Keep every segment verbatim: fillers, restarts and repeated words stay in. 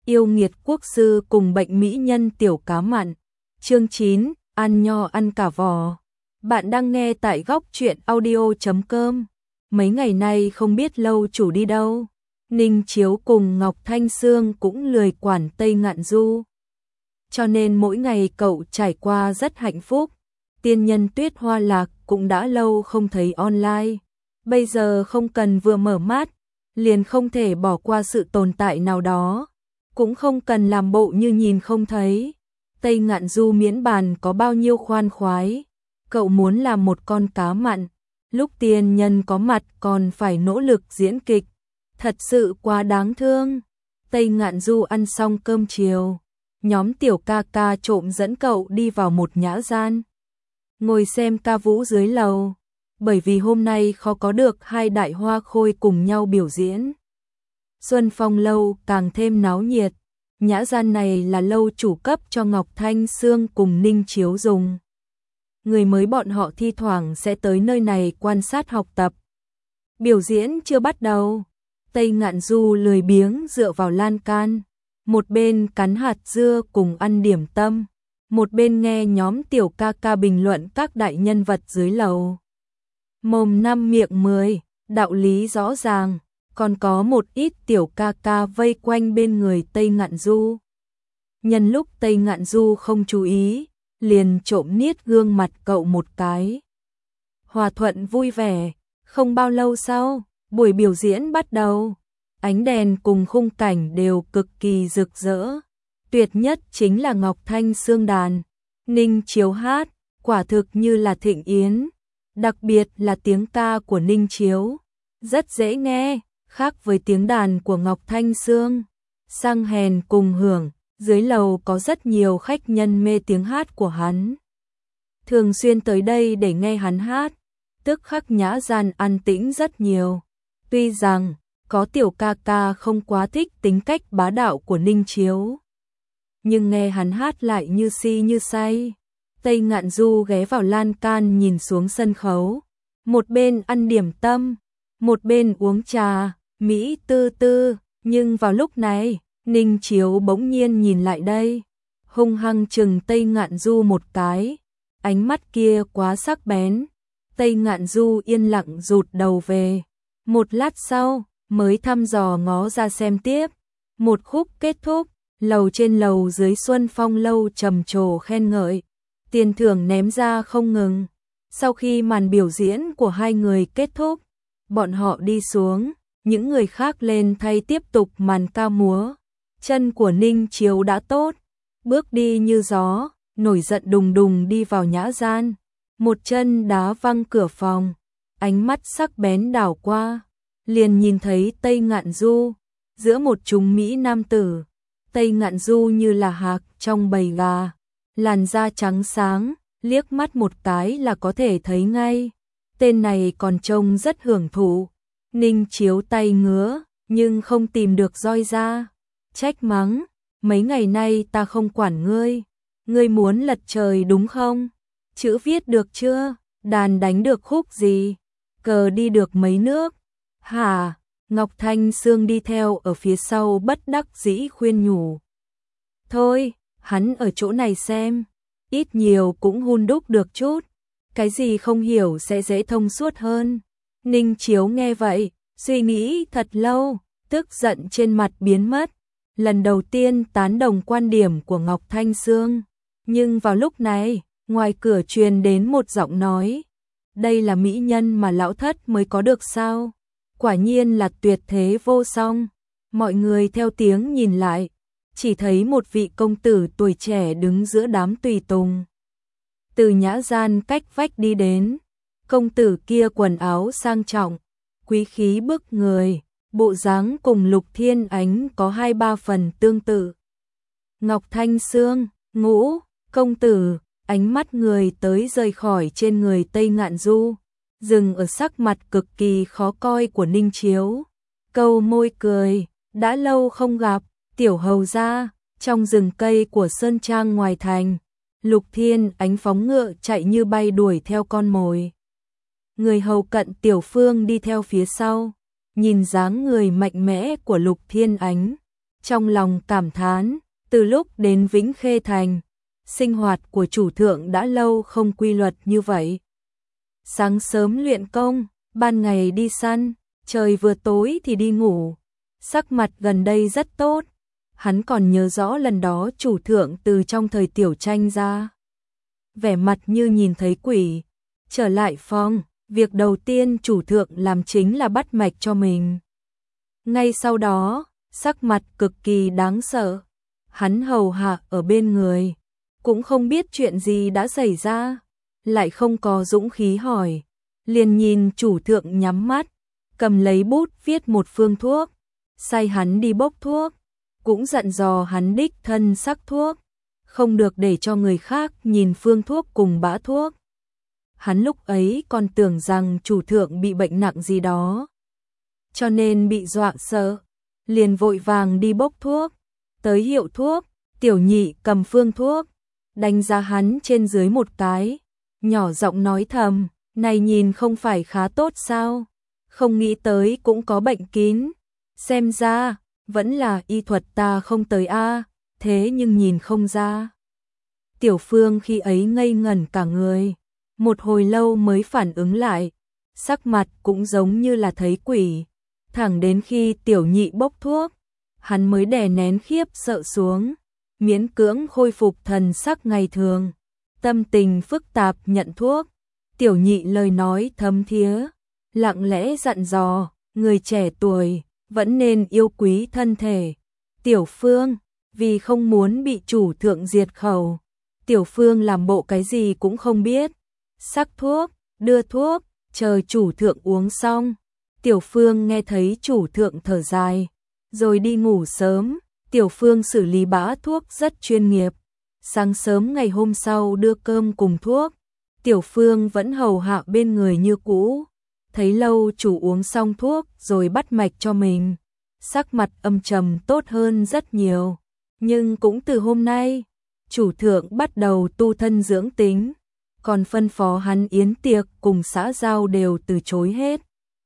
Yêu nghiệt quốc sư cùng bệnh mỹ nhân tiểu cá mặn. Chương chín, ăn nho ăn cả vò. Bạn đang nghe tại góc truyện audio chấm com. Mấy ngày nay không biết lâu chủ đi đâu. Ninh Chiếu cùng Ngọc Thanh Sương cũng lười quản Tây Ngạn Du. Cho nên mỗi ngày cậu trải qua rất hạnh phúc. Tiên nhân Tuyết Hoa Lạc cũng đã lâu không thấy online. Bây giờ không cần vừa mở mắt, liền không thể bỏ qua sự tồn tại nào đó. Cũng không cần làm bộ như nhìn không thấy. Tây Ngạn Du miễn bàn có bao nhiêu khoan khoái. Cậu muốn làm một con cá mặn. Lúc tiên nhân có mặt còn phải nỗ lực diễn kịch. Thật sự quá đáng thương. Tây Ngạn Du ăn xong cơm chiều. Nhóm tiểu ca ca trộm dẫn cậu đi vào một nhã gian. Ngồi xem ca vũ dưới lầu. Bởi vì hôm nay khó có được hai đại hoa khôi cùng nhau biểu diễn. Xuân Phong lâu càng thêm náo nhiệt. Nhã gian này là lâu chủ cấp cho Ngọc Thanh Sương cùng Ninh Chiếu dùng. Người mới bọn họ thi thoảng sẽ tới nơi này quan sát học tập. Biểu diễn chưa bắt đầu. Tây Ngạn Du lười biếng dựa vào lan can. Một bên cắn hạt dưa cùng ăn điểm tâm. Một bên nghe nhóm tiểu ca ca bình luận các đại nhân vật dưới lầu. Mồm năm miệng mười, đạo lý rõ ràng. Còn có một ít tiểu ca ca vây quanh bên người Tây Ngạn Du. Nhân lúc Tây Ngạn Du không chú ý, liền trộm niết gương mặt cậu một cái. Hòa thuận vui vẻ, không bao lâu sau, buổi biểu diễn bắt đầu. Ánh đèn cùng khung cảnh đều cực kỳ rực rỡ. Tuyệt nhất chính là Ngọc Thanh Sương đàn. Ninh Chiếu hát, quả thực như là thịnh yến. Đặc biệt là tiếng ca của Ninh Chiếu. Rất dễ nghe. Khác với tiếng đàn của Ngọc Thanh Sương, sang hèn cùng hưởng, dưới lầu có rất nhiều khách nhân mê tiếng hát của hắn. Thường xuyên tới đây để nghe hắn hát, tức khắc nhã gian an tĩnh rất nhiều. Tuy rằng, có tiểu ca ca không quá thích tính cách bá đạo của Ninh Chiếu. Nhưng nghe hắn hát lại như si như say. Tây Ngạn Du ghé vào lan can nhìn xuống sân khấu. Một bên ăn điểm tâm, một bên uống trà. Mỹ tư tư, nhưng vào lúc này, Ninh Chiếu bỗng nhiên nhìn lại đây, hung hăng chừng Tây Ngạn Du một cái, ánh mắt kia quá sắc bén. Tây Ngạn Du yên lặng rụt đầu về, một lát sau, mới thăm dò ngó ra xem tiếp. Một khúc kết thúc, lầu trên lầu dưới Xuân Phong lâu trầm trồ khen ngợi, tiền thưởng ném ra không ngừng. Sau khi màn biểu diễn của hai người kết thúc, bọn họ đi xuống. Những người khác lên thay tiếp tục màn ca múa. Chân của Ninh Chiếu đã tốt, bước đi như gió, nổi giận đùng đùng đi vào nhã gian. Một chân đá văng cửa phòng, ánh mắt sắc bén đảo qua, liền nhìn thấy Tây Ngạn Du, giữa một chúng mỹ nam tử. Tây Ngạn Du như là hạc trong bầy gà, làn da trắng sáng, liếc mắt một cái là có thể thấy ngay. Tên này còn trông rất hưởng thụ. Ninh Chiếu tay ngứa, nhưng không tìm được roi ra. Trách mắng, mấy ngày nay ta không quản ngươi. Ngươi muốn lật trời đúng không? Chữ viết được chưa? Đàn đánh được khúc gì? Cờ đi được mấy nước? Hả? Ngọc Thanh Sương đi theo ở phía sau bất đắc dĩ khuyên nhủ. Thôi, hắn ở chỗ này xem. Ít nhiều cũng hun đúc được chút. Cái gì không hiểu sẽ dễ thông suốt hơn. Ninh Chiếu nghe vậy, suy nghĩ thật lâu, tức giận trên mặt biến mất. Lần đầu tiên tán đồng quan điểm của Ngọc Thanh Sương. Nhưng vào lúc này, ngoài cửa truyền đến một giọng nói. Đây là mỹ nhân mà lão thất mới có được sao? Quả nhiên là tuyệt thế vô song. Mọi người theo tiếng nhìn lại, chỉ thấy một vị công tử tuổi trẻ đứng giữa đám tùy tùng. Từ nhã gian cách vách đi đến. Công tử kia quần áo sang trọng, quý khí bức người, bộ dáng cùng Lục Thiên Ánh có hai ba phần tương tự. Ngọc Thanh Sương, ngũ, công tử, ánh mắt người tới rời khỏi trên người Tây Ngạn Du, dừng ở sắc mặt cực kỳ khó coi của Ninh Chiếu. Câu môi cười, đã lâu không gặp, tiểu hầu gia, trong rừng cây của Sơn Trang ngoài thành, Lục Thiên Ánh phóng ngựa chạy như bay đuổi theo con mồi. Người hầu cận Tiểu Phương đi theo phía sau, nhìn dáng người mạnh mẽ của Lục Thiên Ánh, trong lòng cảm thán, từ lúc đến Vĩnh Khê Thành, sinh hoạt của chủ thượng đã lâu không quy luật như vậy. Sáng sớm luyện công, ban ngày đi săn, trời vừa tối thì đi ngủ. Sắc mặt gần đây rất tốt, hắn còn nhớ rõ lần đó chủ thượng từ trong thời tiểu tranh ra. Vẻ mặt như nhìn thấy quỷ, trở lại phòng, việc đầu tiên chủ thượng làm chính là bắt mạch cho mình. Ngay sau đó, sắc mặt cực kỳ đáng sợ, hắn hầu hạ ở bên người, cũng không biết chuyện gì đã xảy ra, lại không có dũng khí hỏi, liền nhìn chủ thượng nhắm mắt, cầm lấy bút viết một phương thuốc, sai hắn đi bốc thuốc, cũng dặn dò hắn đích thân sắc thuốc, không được để cho người khác nhìn phương thuốc cùng bã thuốc. Hắn lúc ấy còn tưởng rằng chủ thượng bị bệnh nặng gì đó, cho nên bị dọa sợ, liền vội vàng đi bốc thuốc, tới hiệu thuốc, tiểu nhị cầm phương thuốc, đánh giá hắn trên dưới một cái, nhỏ giọng nói thầm, này nhìn không phải khá tốt sao, không nghĩ tới cũng có bệnh kín, xem ra, vẫn là y thuật ta không tới a, thế nhưng nhìn không ra. Tiểu Phương khi ấy ngây ngẩn cả người, một hồi lâu mới phản ứng lại, sắc mặt cũng giống như là thấy quỷ, thẳng đến khi tiểu nhị bốc thuốc, hắn mới đè nén khiếp sợ xuống, miễn cưỡng khôi phục thần sắc ngày thường, tâm tình phức tạp nhận thuốc, tiểu nhị lời nói thấm thía, lặng lẽ dặn dò, người trẻ tuổi, vẫn nên yêu quý thân thể. Tiểu Phương, vì không muốn bị chủ thượng diệt khẩu, Tiểu Phương làm bộ cái gì cũng không biết, sắc thuốc, đưa thuốc, chờ chủ thượng uống xong. Tiểu Phương nghe thấy chủ thượng thở dài, rồi đi ngủ sớm. Tiểu Phương xử lý bã thuốc rất chuyên nghiệp. Sáng sớm ngày hôm sau đưa cơm cùng thuốc, Tiểu Phương vẫn hầu hạ bên người như cũ. Thấy lâu chủ uống xong thuốc rồi bắt mạch cho mình, sắc mặt âm trầm tốt hơn rất nhiều. Nhưng cũng từ hôm nay, chủ thượng bắt đầu tu thân dưỡng tính, còn phân phó hắn yến tiệc cùng xã giao đều từ chối hết.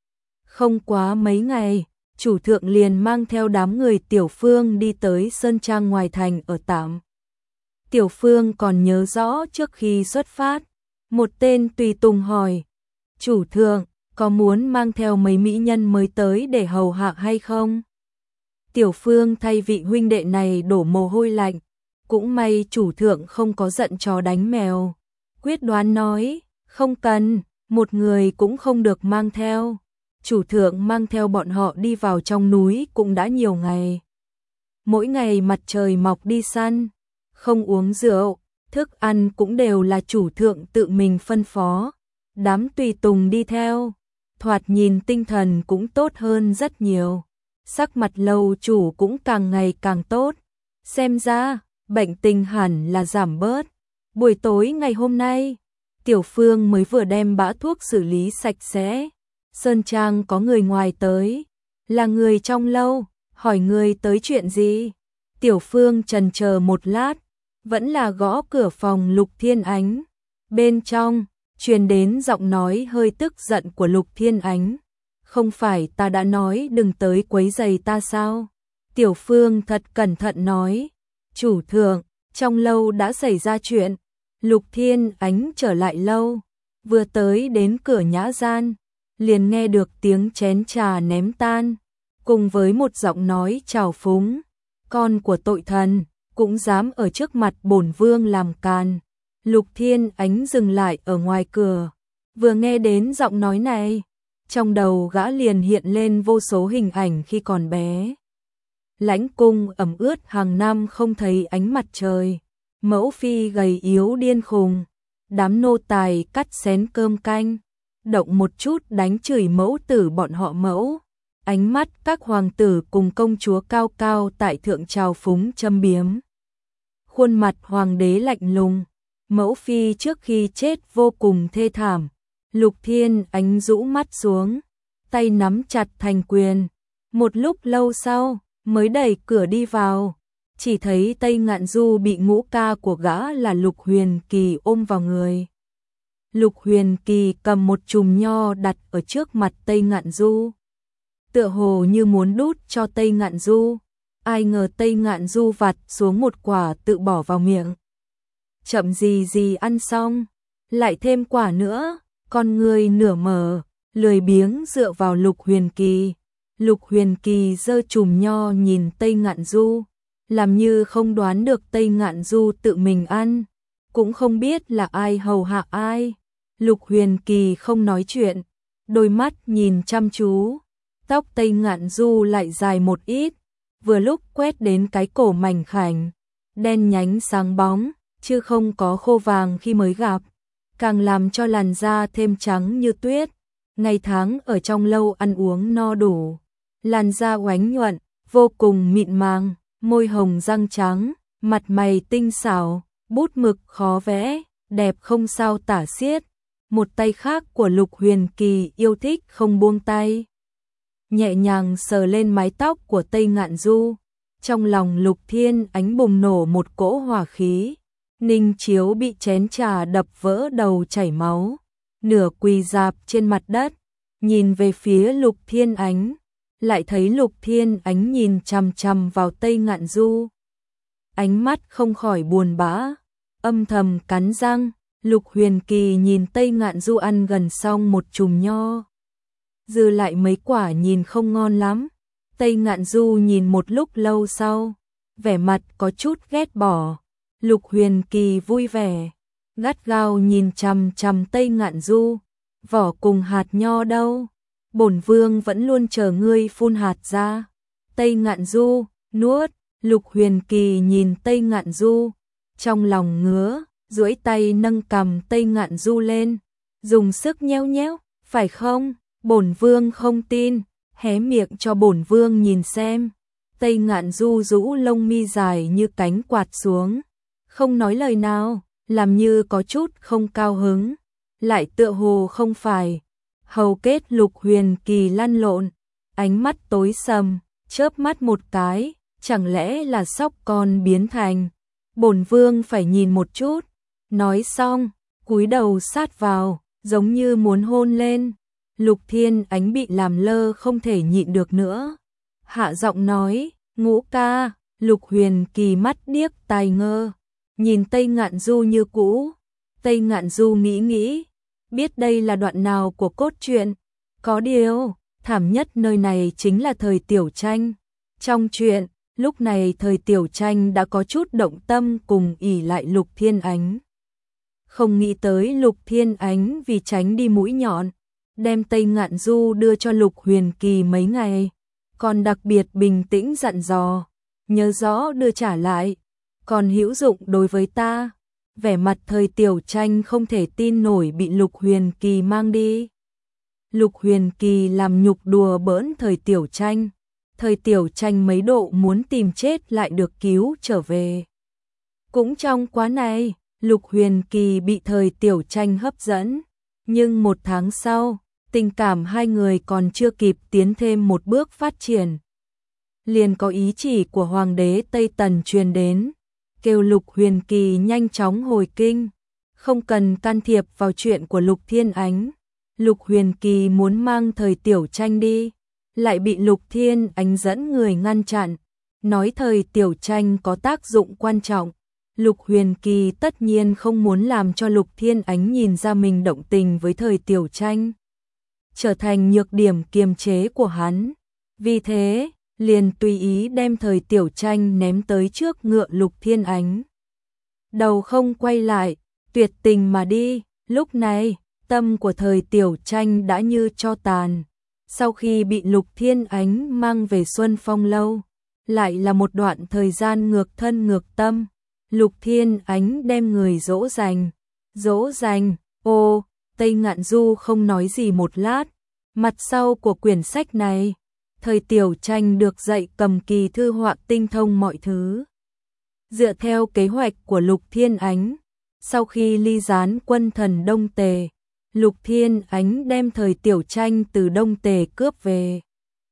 Không quá mấy ngày, chủ thượng liền mang theo đám người Tiểu Phương đi tới Sơn Trang ngoài thành ở tạm. Tiểu Phương còn nhớ rõ trước khi xuất phát, một tên tùy tùng hỏi, chủ thượng, có muốn mang theo mấy mỹ nhân mới tới để hầu hạ hay không? Tiểu Phương thay vị huynh đệ này đổ mồ hôi lạnh, cũng may chủ thượng không có giận chó đánh mèo, quyết đoán nói, không cần, một người cũng không được mang theo. Chủ thượng mang theo bọn họ đi vào trong núi cũng đã nhiều ngày. Mỗi ngày mặt trời mọc đi săn, không uống rượu, thức ăn cũng đều là chủ thượng tự mình phân phó, đám tùy tùng đi theo, thoạt nhìn tinh thần cũng tốt hơn rất nhiều. Sắc mặt lâu chủ cũng càng ngày càng tốt, xem ra bệnh tình hẳn là giảm bớt. Buổi tối ngày hôm nay, Tiểu Phương mới vừa đem bã thuốc xử lý sạch sẽ. Sơn Trang có người ngoài tới, là người trong lâu, hỏi người tới chuyện gì? Tiểu Phương trần chờ một lát, vẫn là gõ cửa phòng Lục Thiên Ánh. Bên trong, truyền đến giọng nói hơi tức giận của Lục Thiên Ánh. Không phải ta đã nói đừng tới quấy rầy ta sao? Tiểu Phương thật cẩn thận nói, chủ thượng, trong lâu đã xảy ra chuyện. Lục Thiên Ánh trở lại lâu, vừa tới đến cửa nhã gian, liền nghe được tiếng chén trà ném tan, cùng với một giọng nói trào phúng, con của tội thần, cũng dám ở trước mặt bổn vương làm càn. Lục Thiên Ánh dừng lại ở ngoài cửa, vừa nghe đến giọng nói này, trong đầu gã liền hiện lên vô số hình ảnh khi còn bé. Lãnh cung ẩm ướt hàng năm không thấy ánh mặt trời, mẫu phi gầy yếu điên khùng, đám nô tài cắt xén cơm canh, động một chút đánh chửi mẫu tử bọn họ mẫu. Ánh mắt các hoàng tử cùng công chúa cao cao tại thượng trào phúng châm biếm. Khuôn mặt hoàng đế lạnh lùng, mẫu phi trước khi chết vô cùng thê thảm. Lục Thiên Ánh rũ mắt xuống, tay nắm chặt thành quyền. Một lúc lâu sau, mới đẩy cửa đi vào, chỉ thấy Tây Ngạn Du bị ngũ ca của gã là Lục Huyền Kỳ ôm vào người. Lục Huyền Kỳ cầm một chùm nho đặt ở trước mặt Tây Ngạn Du, tựa hồ như muốn đút cho Tây Ngạn Du. Ai ngờ Tây Ngạn Du vặt xuống một quả tự bỏ vào miệng. Chậm gì gì ăn xong, lại thêm quả nữa, con người nửa mở, lười biếng dựa vào Lục Huyền Kỳ. Lục Huyền Kỳ giơ chùm nho nhìn Tây Ngạn Du, làm như không đoán được Tây Ngạn Du tự mình ăn, cũng không biết là ai hầu hạ ai. Lục Huyền Kỳ không nói chuyện, đôi mắt nhìn chăm chú, tóc Tây Ngạn Du lại dài một ít, vừa lúc quét đến cái cổ mảnh khảnh, đen nhánh sáng bóng, chứ không có khô vàng khi mới gặp, càng làm cho làn da thêm trắng như tuyết. Ngày tháng ở trong lâu ăn uống no đủ, làn da oánh nhuận, vô cùng mịn màng, môi hồng răng trắng, mặt mày tinh xảo, bút mực khó vẽ, đẹp không sao tả xiết. Một tay khác của Lục Huyền Kỳ yêu thích không buông tay, nhẹ nhàng sờ lên mái tóc của Tây Ngạn Du. Trong lòng Lục Thiên Ánh bùng nổ một cỗ hỏa khí. Ninh Chiếu bị chén trà đập vỡ đầu chảy máu, nửa quỳ rạp trên mặt đất, nhìn về phía Lục Thiên Ánh, lại thấy Lục Thiên Ánh nhìn chằm chằm vào Tây Ngạn Du. Ánh mắt không khỏi buồn bã, âm thầm cắn răng. Lục Huyền Kỳ nhìn Tây Ngạn Du ăn gần xong một chùm nho, dư lại mấy quả nhìn không ngon lắm. Tây Ngạn Du nhìn một lúc lâu sau, vẻ mặt có chút ghét bỏ. Lục Huyền Kỳ vui vẻ, gắt gao nhìn chằm chằm Tây Ngạn Du. Vỏ cùng hạt nho đâu? Bổn vương vẫn luôn chờ ngươi phun hạt ra. Tây Ngạn Du nuốt. Lục Huyền Kỳ nhìn Tây Ngạn Du, trong lòng ngứa, duỗi tay nâng cằm Tây Ngạn Du lên, dùng sức nhéo nhéo. Phải không? Bổn vương không tin, hé miệng cho bổn vương nhìn xem. Tây Ngạn Du rũ lông mi dài như cánh quạt xuống, không nói lời nào, làm như có chút không cao hứng, lại tựa hồ không phải. Hầu kết Lục Huyền Kỳ lăn lộn, ánh mắt tối sầm, chớp mắt một cái, chẳng lẽ là sóc con biến thành. Bổn vương phải nhìn một chút. Nói xong, cúi đầu sát vào, giống như muốn hôn lên. Lục Thiên Ánh bị làm lơ không thể nhịn được nữa, hạ giọng nói, Ngũ ca. Lục Huyền Kỳ mắt điếc tai ngơ, nhìn Tây Ngạn Du như cũ. Tây Ngạn Du nghĩ nghĩ, biết đây là đoạn nào của cốt truyện. Có điều, thảm nhất nơi này chính là thời Tiểu Tranh. Trong truyện, lúc này thời Tiểu Tranh đã có chút động tâm cùng ỷ lại Lục Thiên Ánh. Không nghĩ tới Lục Thiên Ánh vì tránh đi mũi nhọn, đem Tây Ngạn Du đưa cho Lục Huyền Kỳ mấy ngày, còn đặc biệt bình tĩnh dặn dò, nhớ rõ đưa trả lại, còn hữu dụng đối với ta. Vẻ mặt thời Tiểu Tranh không thể tin nổi bị Lục Huyền Kỳ mang đi. Lục Huyền Kỳ làm nhục đùa bỡn thời Tiểu Tranh, thời Tiểu Tranh mấy độ muốn tìm chết lại được cứu trở về. Cũng trong quá này, Lục Huyền Kỳ bị thời Tiểu Tranh hấp dẫn, nhưng một tháng sau, tình cảm hai người còn chưa kịp tiến thêm một bước phát triển, liền có ý chỉ của Hoàng đế Tây Tần truyền đến, kêu Lục Huyền Kỳ nhanh chóng hồi kinh, không cần can thiệp vào chuyện của Lục Thiên Ánh. Lục Huyền Kỳ muốn mang thời Tiểu Tranh đi, lại bị Lục Thiên Ánh dẫn người ngăn chặn, nói thời Tiểu Tranh có tác dụng quan trọng. Lục Huyền Kỳ tất nhiên không muốn làm cho Lục Thiên Ánh nhìn ra mình động tình với thời Tiểu Tranh, trở thành nhược điểm kiềm chế của hắn. Vì thế, liền tùy ý đem thời Tiểu Tranh ném tới trước ngựa Lục Thiên Ánh. Đầu không quay lại, tuyệt tình mà đi. Lúc này, tâm của thời Tiểu Tranh đã như tro tàn. Sau khi bị Lục Thiên Ánh mang về Xuân Phong lâu, lại là một đoạn thời gian ngược thân ngược tâm. Lục Thiên Ánh đem người dỗ dành, dỗ dành, ô, Tây Ngạn Du không nói gì một lát. Mặt sau của quyển sách này, thời Tiểu Tranh được dạy cầm kỳ thư họa tinh thông mọi thứ. Dựa theo kế hoạch của Lục Thiên Ánh, sau khi ly gián quân thần Đông Tề, Lục Thiên Ánh đem thời Tiểu Tranh từ Đông Tề cướp về.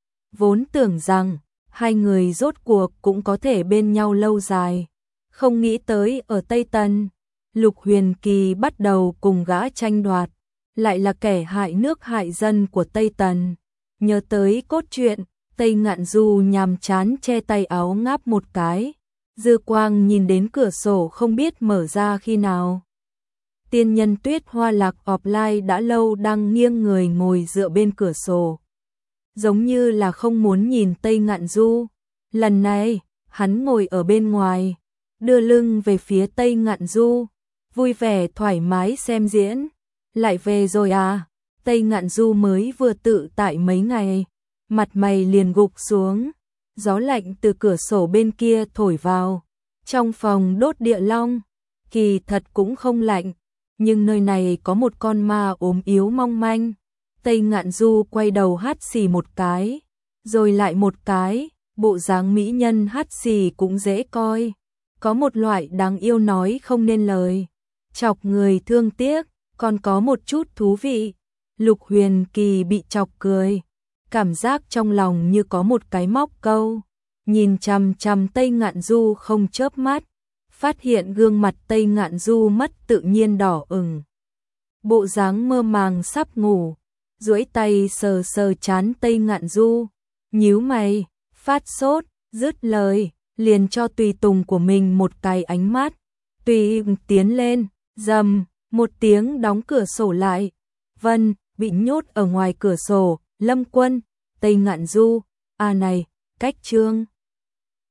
Vốn tưởng rằng, hai người rốt cuộc cũng có thể bên nhau lâu dài. Không nghĩ tới ở Tây Tần, Lục Huyền Kỳ bắt đầu cùng gã tranh đoạt, lại là kẻ hại nước hại dân của Tây Tần. Nhớ tới cốt truyện, Tây Ngạn Du nhàm chán che tay áo ngáp một cái, dư quang nhìn đến cửa sổ không biết mở ra khi nào. Tiên nhân Tuyết Hoa Lạc offline đã lâu đang nghiêng người ngồi dựa bên cửa sổ, giống như là không muốn nhìn Tây Ngạn Du. Lần này, hắn ngồi ở bên ngoài, đưa lưng về phía Tây Ngạn Du, vui vẻ thoải mái xem diễn. Lại về rồi à? Tây Ngạn Du mới vừa tự tại mấy ngày, mặt mày liền gục xuống, gió lạnh từ cửa sổ bên kia thổi vào. Trong phòng đốt địa long, kỳ thật cũng không lạnh, nhưng nơi này có một con ma ốm yếu mong manh. Tây Ngạn Du quay đầu hắt xì một cái, rồi lại một cái, bộ dáng mỹ nhân hắt xì cũng dễ coi, có một loại đáng yêu nói không nên lời, chọc người thương tiếc, còn có một chút thú vị. Lục Huyền Kỳ bị chọc cười, cảm giác trong lòng như có một cái móc câu, nhìn chằm chằm Tây Ngạn Du không chớp mắt, phát hiện gương mặt Tây Ngạn Du mất tự nhiên đỏ ửng, bộ dáng mơ màng sắp ngủ, duỗi tay sờ sờ trán Tây Ngạn Du, nhíu mày, phát sốt, dứt lời, liền cho tùy tùng của mình một cái ánh mắt, tùy tiến lên, rầm, một tiếng đóng cửa sổ lại. Vân bị nhốt ở ngoài cửa sổ, Lâm Quân, Tây Ngạn Du, à này, cách Trương